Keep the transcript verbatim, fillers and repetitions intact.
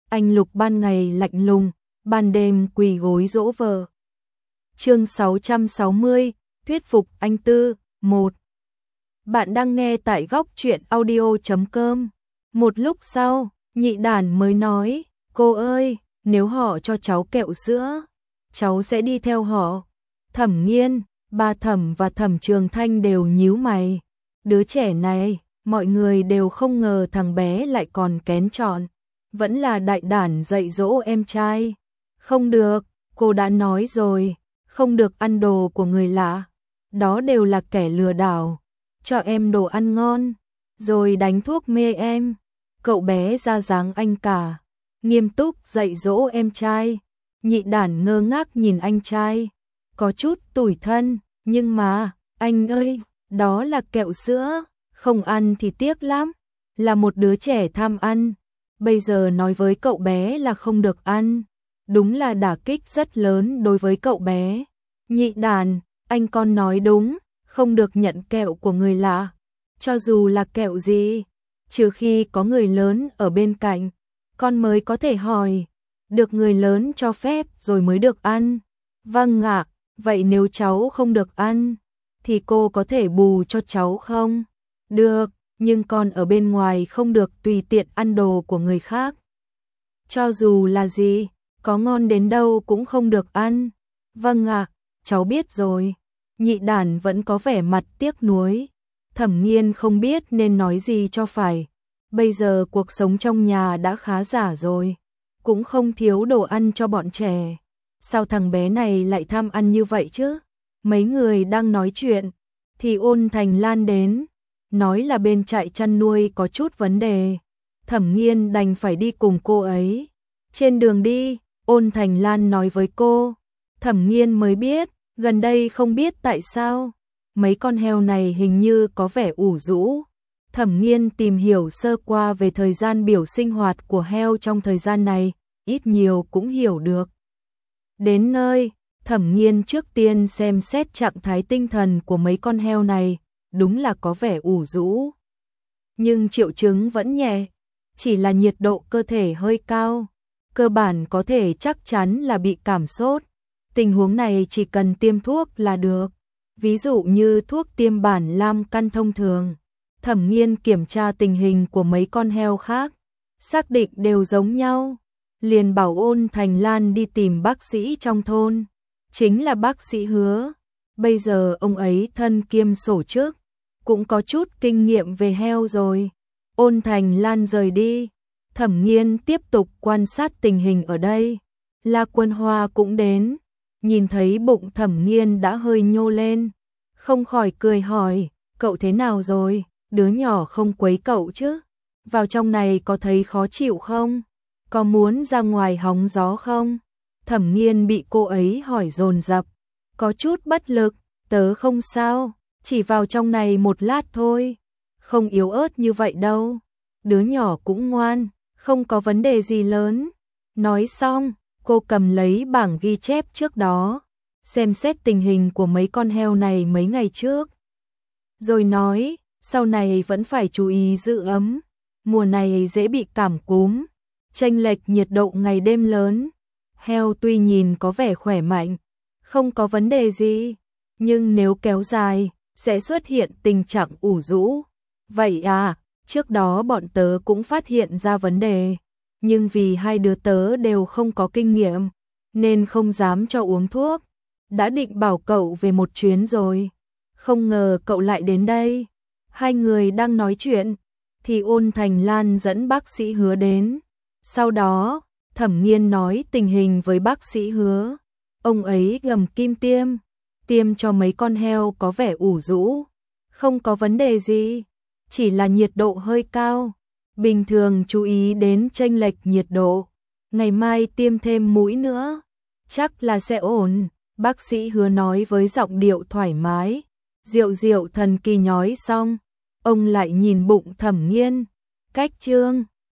anh Lục ban ngày lạnh lùng, ban đêm quỳ gối dỗ vợ. Chương sáu trăm sáu mươi, thuyết phục anh Tư, một. Bạn đang nghe tại góc truyện audio chấm com. Một lúc sau, Nhị Đản mới nói, cô ơi, nếu họ cho cháu kẹo sữa, cháu sẽ đi theo họ. Thẩm Nghiên, ba Thẩm và Thẩm Trường Thanh đều nhíu mày. Đứa trẻ này, mọi người đều không ngờ thằng bé lại còn kén chọn. Vẫn là Đại Đản dạy dỗ em trai. Không được, cô đã nói rồi, không được ăn đồ của người lạ. Đó đều là kẻ lừa đảo. Cho em đồ ăn ngon, rồi đánh thuốc mê em. Cậu bé ra dáng anh cả, nghiêm túc dạy dỗ em trai. Nhị Đản ngơ ngác nhìn anh trai, có chút tủi thân, nhưng mà, anh ơi, đó là kẹo sữa, không ăn thì tiếc lắm, là một đứa trẻ tham ăn. Bây giờ nói với cậu bé là không được ăn, đúng là đả kích rất lớn đối với cậu bé. Nhị Đản, anh con nói đúng, không được nhận kẹo của người lạ, cho dù là kẹo gì, trừ khi có người lớn ở bên cạnh, con mới có thể hỏi, được người lớn cho phép rồi mới được ăn. Vâng ạ, vậy nếu cháu không được ăn, thì cô có thể bù cho cháu không? Được, nhưng con ở bên ngoài không được tùy tiện ăn đồ của người khác. Cho dù là gì, có ngon đến đâu cũng không được ăn. Vâng ạ, cháu biết rồi. Nhị Đản vẫn có vẻ mặt tiếc nuối. Thẩm Nghiên không biết nên nói gì cho phải. Bây giờ cuộc sống trong nhà đã khá giả rồi, cũng không thiếu đồ ăn cho bọn trẻ. Sao thằng bé này lại tham ăn như vậy chứ? Mấy người đang nói chuyện, thì Ôn Thành Lan đến, nói là bên trại chăn nuôi có chút vấn đề. Thẩm Nghiên đành phải đi cùng cô ấy. Trên đường đi, Ôn Thành Lan nói với cô, Thẩm Nghiên mới biết, gần đây không biết tại sao, mấy con heo này hình như có vẻ ủ rũ. Thẩm Nghiên tìm hiểu sơ qua về thời gian biểu sinh hoạt của heo trong thời gian này, ít nhiều cũng hiểu được. Đến nơi, Thẩm Nghiên trước tiên xem xét trạng thái tinh thần của mấy con heo này, đúng là có vẻ ủ rũ. Nhưng triệu chứng vẫn nhẹ, chỉ là nhiệt độ cơ thể hơi cao, cơ bản có thể chắc chắn là bị cảm sốt. Tình huống này chỉ cần tiêm thuốc là được, ví dụ như thuốc tiêm bản lam căn thông thường. Thẩm Nghiên kiểm tra tình hình của mấy con heo khác, xác định đều giống nhau, liền bảo Ôn Thành Lan đi tìm bác sĩ trong thôn, chính là bác sĩ Hứa. Bây giờ ông ấy thân kiêm sổ trước, cũng có chút kinh nghiệm về heo rồi. Ôn Thành Lan rời đi, Thẩm Nghiên tiếp tục quan sát tình hình ở đây. La Quân Hoa cũng đến, nhìn thấy bụng Thẩm Nghiên đã hơi nhô lên, không khỏi cười hỏi, cậu thế nào rồi? Đứa nhỏ không quấy cậu chứ? Vào trong này có thấy khó chịu không? Có muốn ra ngoài hóng gió không? Thẩm Nghiên bị cô ấy hỏi dồn dập, có chút bất lực. Tớ không sao, chỉ vào trong này một lát thôi, không yếu ớt như vậy đâu. Đứa nhỏ cũng ngoan, không có vấn đề gì lớn. Nói xong, cô cầm lấy bảng ghi chép trước đó, xem xét tình hình của mấy con heo này mấy ngày trước, rồi nói, sau này vẫn phải chú ý giữ ấm, mùa này dễ bị cảm cúm, chênh lệch nhiệt độ ngày đêm lớn. Heo tuy nhìn có vẻ khỏe mạnh, không có vấn đề gì, nhưng nếu kéo dài, sẽ xuất hiện tình trạng ủ rũ. Vậy à, trước đó bọn tớ cũng phát hiện ra vấn đề, nhưng vì hai đứa tớ đều không có kinh nghiệm, nên không dám cho uống thuốc. Đã định bảo cậu về một chuyến rồi, không ngờ cậu lại đến đây. Hai người đang nói chuyện, thì Ôn Thành Lan dẫn bác sĩ Hứa đến. Sau đó, Thẩm Nghiên nói tình hình với bác sĩ Hứa. Ông ấy gầm kim tiêm, tiêm cho mấy con heo có vẻ ủ rũ, không có vấn đề gì, chỉ là nhiệt độ hơi cao. Bình thường chú ý đến chênh lệch nhiệt độ, ngày mai tiêm thêm mũi nữa, chắc là sẽ ổn. Bác sĩ Hứa nói với giọng điệu thoải mái. Rượu rượu thần kỳ nhói xong, ông lại nhìn bụng Thẩm Nghiên. Cách chương